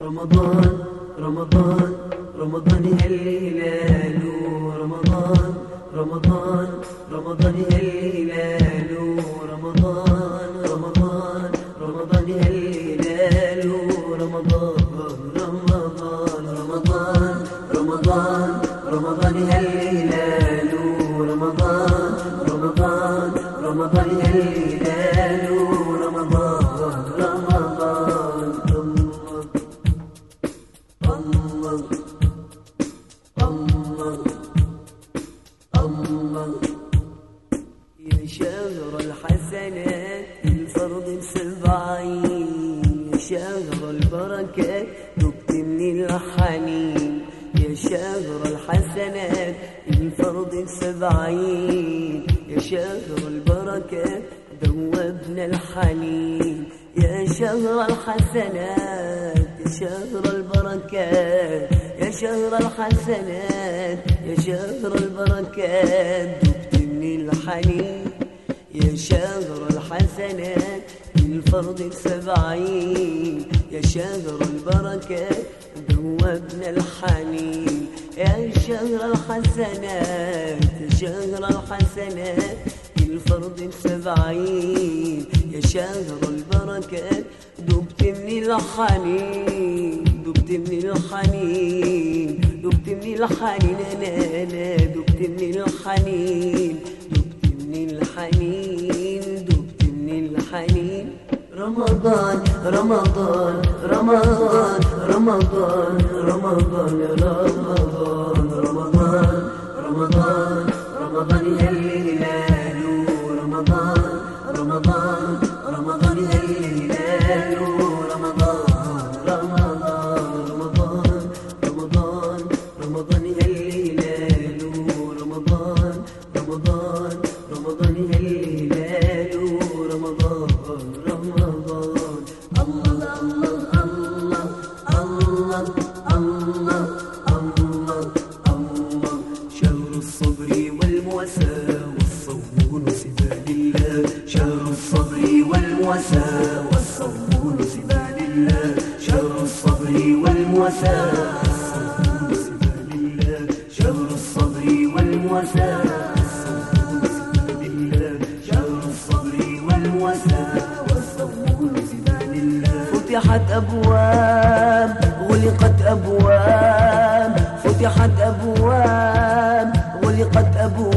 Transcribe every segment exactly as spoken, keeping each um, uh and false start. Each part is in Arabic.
رمضان رمضان رمضان هالهلال رمضان رمضان رمضان هالهلال رمضان رمضان رمضان هالهلال رمضان رمضان رمضان رمضان رمضان هالهلال رمضان رمضان رمضان هالهلال رمضان رمضان الله الله الله يا شهر الحسنات الفرض بسبعين يا شهر البركات دبت من الحنين يا شهر الحسنات الفرض بسبعين يا شهر البركات دوبنا الحنين يا شهر الحسنات يا شهر البركات يا شهر الحسنات يا شهر البركات دبت من الحنين يا شهر الحسنات الفرض بسبعين يا شهر البركات دوبنا الحنين يا شهر الحسنات يا شهر الحسنات الفرض بسبعين يا شهر البركات دبت من الحنين دبت من الحنين دبت من الحنين انا انا دبت من الحنين دبت من الحنين دبت من الحنين رمضان رمضان رمضان رمضان رمضان رمضان رمضان رمضان رمضان هالهلال رمضان رمضان رمضان هالهلال رمضان رمضان رمضان رمضان رمضان هالهلال رمضان رمضان رمضان هالهلال رمضان رمضان الله الله الله الله الله الله شهر الصبر والمواساة والصوم سبال الله شهر الصبر والمواساة والصوم سبال الله شهر الصبر والمواساة والصوم سبال الله شهر الصبر والمواساة والصوم سبال الله شهر الصبر والمواساة والصوم سبال الله فتحت أبواب غلقت أبواب فتحت أبواب غلقت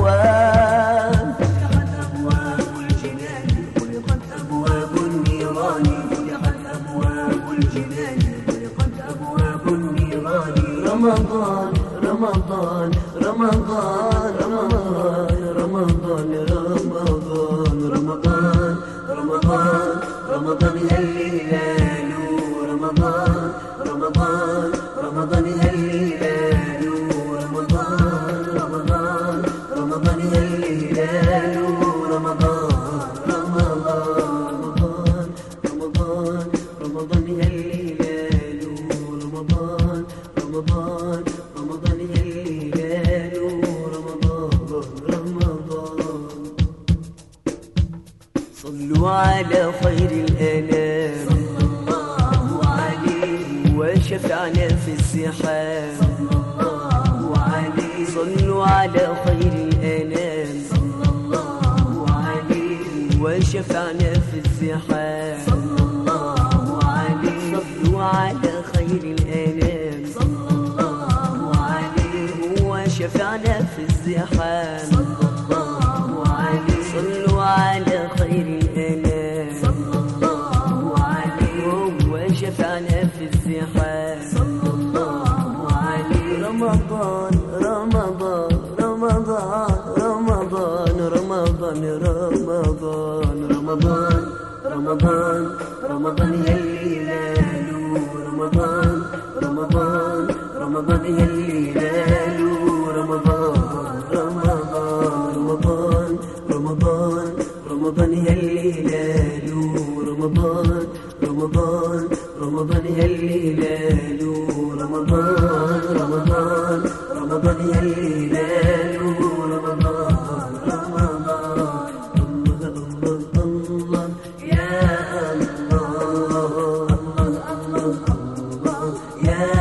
أبواب فتحت أبواب الجنان غلقت أبواب النيران فتحت أبواب الجنان غلقت أبواب النيران رمضان رمضان رمضان رمضان رمضان رمضان رمضان رمضان رمضان هالهلال رمضان رمضان رمضان هالهلال رمضان رمضان رمضان هالهلال رمضان رمضان رمضان رمضان هالهلال رمضان رمضان رمضان هالهلال رمضان رمضان صلوا على خير الأنام صلى الله عليه وشفعنا في الزحام صلى الله عليه صلوا على خير الأنام صلى الله عليه وشفعنا في الزحام صلى الله عليه صلوا على خير الأنام صلى الله عليه وشفعنا في الزحام صلى الله عليه صلوا على خير الأنام صلى الله عليه وشفعنا في الزحام صلى الله عليه رمضان رمضان رمضان رمضان رمضان رمضان رمضان رمضان رمضان هالهلال رمضان رمضان رمضان هالهلال رمضان رمضان رمضان رمضان رمضان هالهلال رمضان رمضان رمضان هالهلال رمضان رمضان رمضان هالهلال رمضان رمضان الله الله يا الله الله الله الله يا